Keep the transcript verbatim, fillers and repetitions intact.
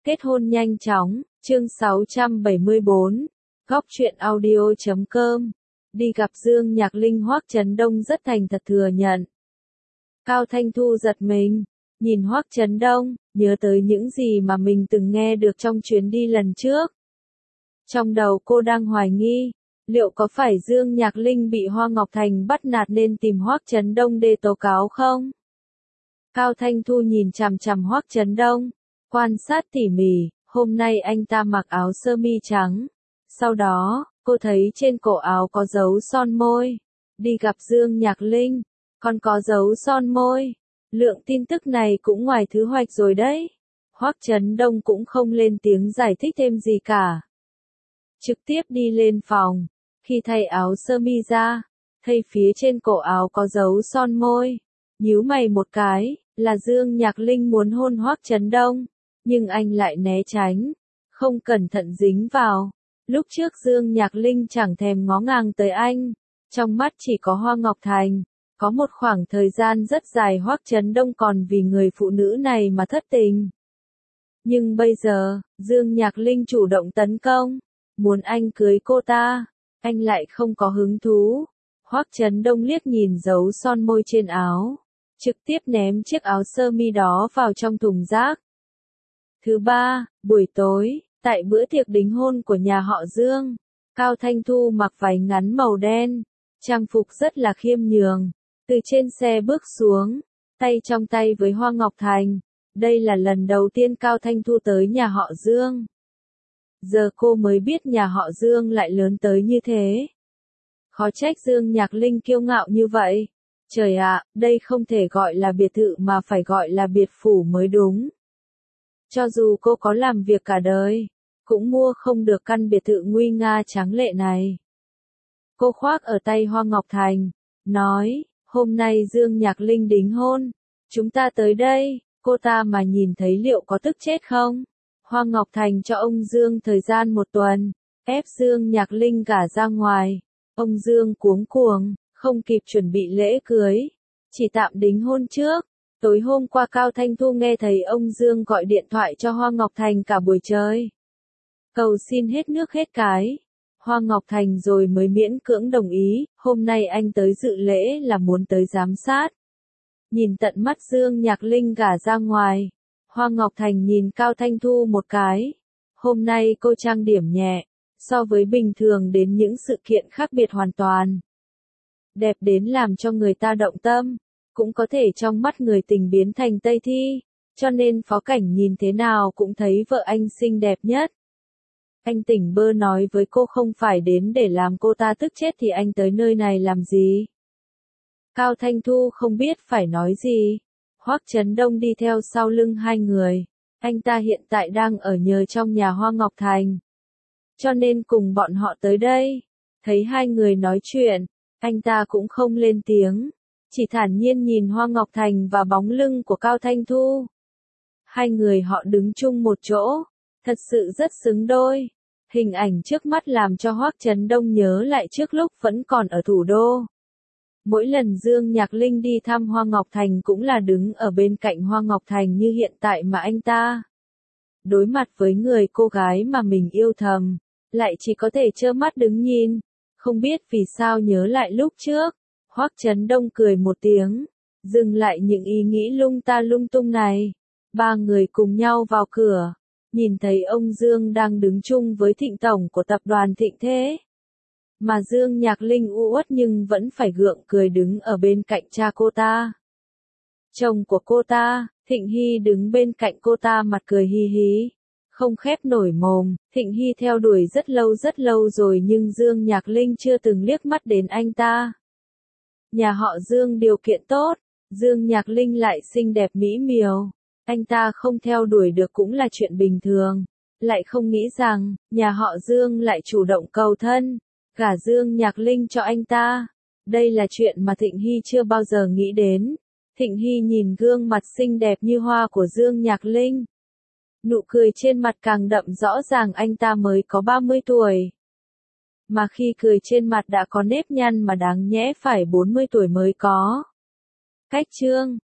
Kết hôn nhanh chóng, chương sáu trăm bảy mươi bốn, góc truyện audio chấm com. Đi gặp Dương Nhạc Linh, Hoắc Chấn Đông rất thành thật thừa nhận. Cao Thanh Thu giật mình, nhìn Hoắc Chấn Đông, nhớ tới những gì mà mình từng nghe được trong chuyến đi lần trước. Trong đầu cô đang hoài nghi, liệu có phải Dương Nhạc Linh bị Hoa Ngọc Thành bắt nạt nên tìm Hoắc Chấn Đông để tố cáo không? Cao Thanh Thu nhìn chằm chằm Hoắc Chấn Đông, quan sát tỉ mỉ, hôm nay anh ta mặc áo sơ mi trắng. Sau đó, cô thấy trên cổ áo có dấu son môi. Đi gặp Dương Nhạc Linh, còn có dấu son môi. Lượng tin tức này cũng ngoài thứ hoạch rồi đấy. Hoắc Chấn Đông cũng không lên tiếng giải thích thêm gì cả. Trực tiếp đi lên phòng. Khi thay áo sơ mi ra, thấy phía trên cổ áo có dấu son môi. Nhíu mày một cái, là Dương Nhạc Linh muốn hôn Hoắc Chấn Đông. Nhưng anh lại né tránh, không cẩn thận dính vào. Lúc trước Dương Nhạc Linh chẳng thèm ngó ngàng tới anh, trong mắt chỉ có Hoa Ngọc Thành. Có một khoảng thời gian rất dài Hoắc Chấn Đông còn vì người phụ nữ này mà thất tình. Nhưng bây giờ, Dương Nhạc Linh chủ động tấn công, muốn anh cưới cô ta, anh lại không có hứng thú. Hoắc Chấn Đông liếc nhìn dấu son môi trên áo, trực tiếp ném chiếc áo sơ mi đó vào trong thùng rác. Thứ ba, buổi tối, tại bữa tiệc đính hôn của nhà họ Dương, Cao Thanh Thu mặc váy ngắn màu đen, trang phục rất là khiêm nhường, từ trên xe bước xuống, tay trong tay với Hoa Ngọc Thành. Đây là lần đầu tiên Cao Thanh Thu tới nhà họ Dương. Giờ cô mới biết nhà họ Dương lại lớn tới như thế. Khó trách Dương Nhạc Linh kiêu ngạo như vậy. Trời ạ, đây không thể gọi là biệt thự mà phải gọi là biệt phủ mới đúng. Cho dù cô có làm việc cả đời, cũng mua không được căn biệt thự nguy nga tráng lệ này. Cô khoác ở tay Hoa Ngọc Thành, nói, hôm nay Dương Nhạc Linh đính hôn, chúng ta tới đây, cô ta mà nhìn thấy liệu có tức chết không? Hoa Ngọc Thành cho ông Dương thời gian một tuần, ép Dương Nhạc Linh gả ra ngoài. Ông Dương cuống cuồng, không kịp chuẩn bị lễ cưới, chỉ tạm đính hôn trước. Tối hôm qua Cao Thanh Thu nghe thấy ông Dương gọi điện thoại cho Hoa Ngọc Thành cả buổi trời. Cầu xin hết nước hết cái. Hoa Ngọc Thành rồi mới miễn cưỡng đồng ý, hôm nay anh tới dự lễ là muốn tới giám sát. Nhìn tận mắt Dương Nhạc Linh gả ra ngoài, Hoa Ngọc Thành nhìn Cao Thanh Thu một cái. Hôm nay cô trang điểm nhẹ, so với bình thường đến những sự kiện khác biệt hoàn toàn. Đẹp đến làm cho người ta động tâm. Cũng có thể trong mắt người tình biến thành Tây Thi, cho nên Phó Cảnh nhìn thế nào cũng thấy vợ anh xinh đẹp nhất. Anh tỉnh bơ nói với cô không phải đến để làm cô ta tức chết thì anh tới nơi này làm gì. Cao Thanh Thu không biết phải nói gì. Hoắc Chấn Đông đi theo sau lưng hai người. Anh ta hiện tại đang ở nhờ trong nhà Hoa Ngọc Thành, cho nên cùng bọn họ tới đây. Thấy hai người nói chuyện, anh ta cũng không lên tiếng, chỉ thản nhiên nhìn Hoa Ngọc Thành và bóng lưng của Cao Thanh Thu. Hai người họ đứng chung một chỗ, thật sự rất xứng đôi. Hình ảnh trước mắt làm cho Hoắc Chấn Đông nhớ lại trước lúc vẫn còn ở thủ đô. Mỗi lần Dương Nhạc Linh đi thăm Hoa Ngọc Thành cũng là đứng ở bên cạnh Hoa Ngọc Thành như hiện tại mà anh ta. Đối mặt với người cô gái mà mình yêu thầm, lại chỉ có thể trơ mắt đứng nhìn. Không biết vì sao nhớ lại lúc trước. Hoắc Chấn Đông cười một tiếng, dừng lại những ý nghĩ lung ta lung tung này. Ba người cùng nhau vào cửa, nhìn thấy ông Dương đang đứng chung với Thịnh Tổng của tập đoàn Thịnh Thế. Mà Dương Nhạc Linh u uất nhưng vẫn phải gượng cười đứng ở bên cạnh cha cô ta. Chồng của cô ta, Thịnh Hy đứng bên cạnh cô ta mặt cười hi hí, không khép nổi mồm. Thịnh Hy theo đuổi rất lâu rất lâu rồi nhưng Dương Nhạc Linh chưa từng liếc mắt đến anh ta. Nhà họ Dương điều kiện tốt, Dương Nhạc Linh lại xinh đẹp mỹ miều, anh ta không theo đuổi được cũng là chuyện bình thường. Lại không nghĩ rằng, nhà họ Dương lại chủ động cầu thân, gả Dương Nhạc Linh cho anh ta. Đây là chuyện mà Thịnh Hy chưa bao giờ nghĩ đến. Thịnh Hy nhìn gương mặt xinh đẹp như hoa của Dương Nhạc Linh. Nụ cười trên mặt càng đậm, rõ ràng anh ta mới có ba mươi tuổi. Mà khi cười trên mặt đã có nếp nhăn mà đáng nhẽ phải bốn mươi tuổi mới có. Cách chương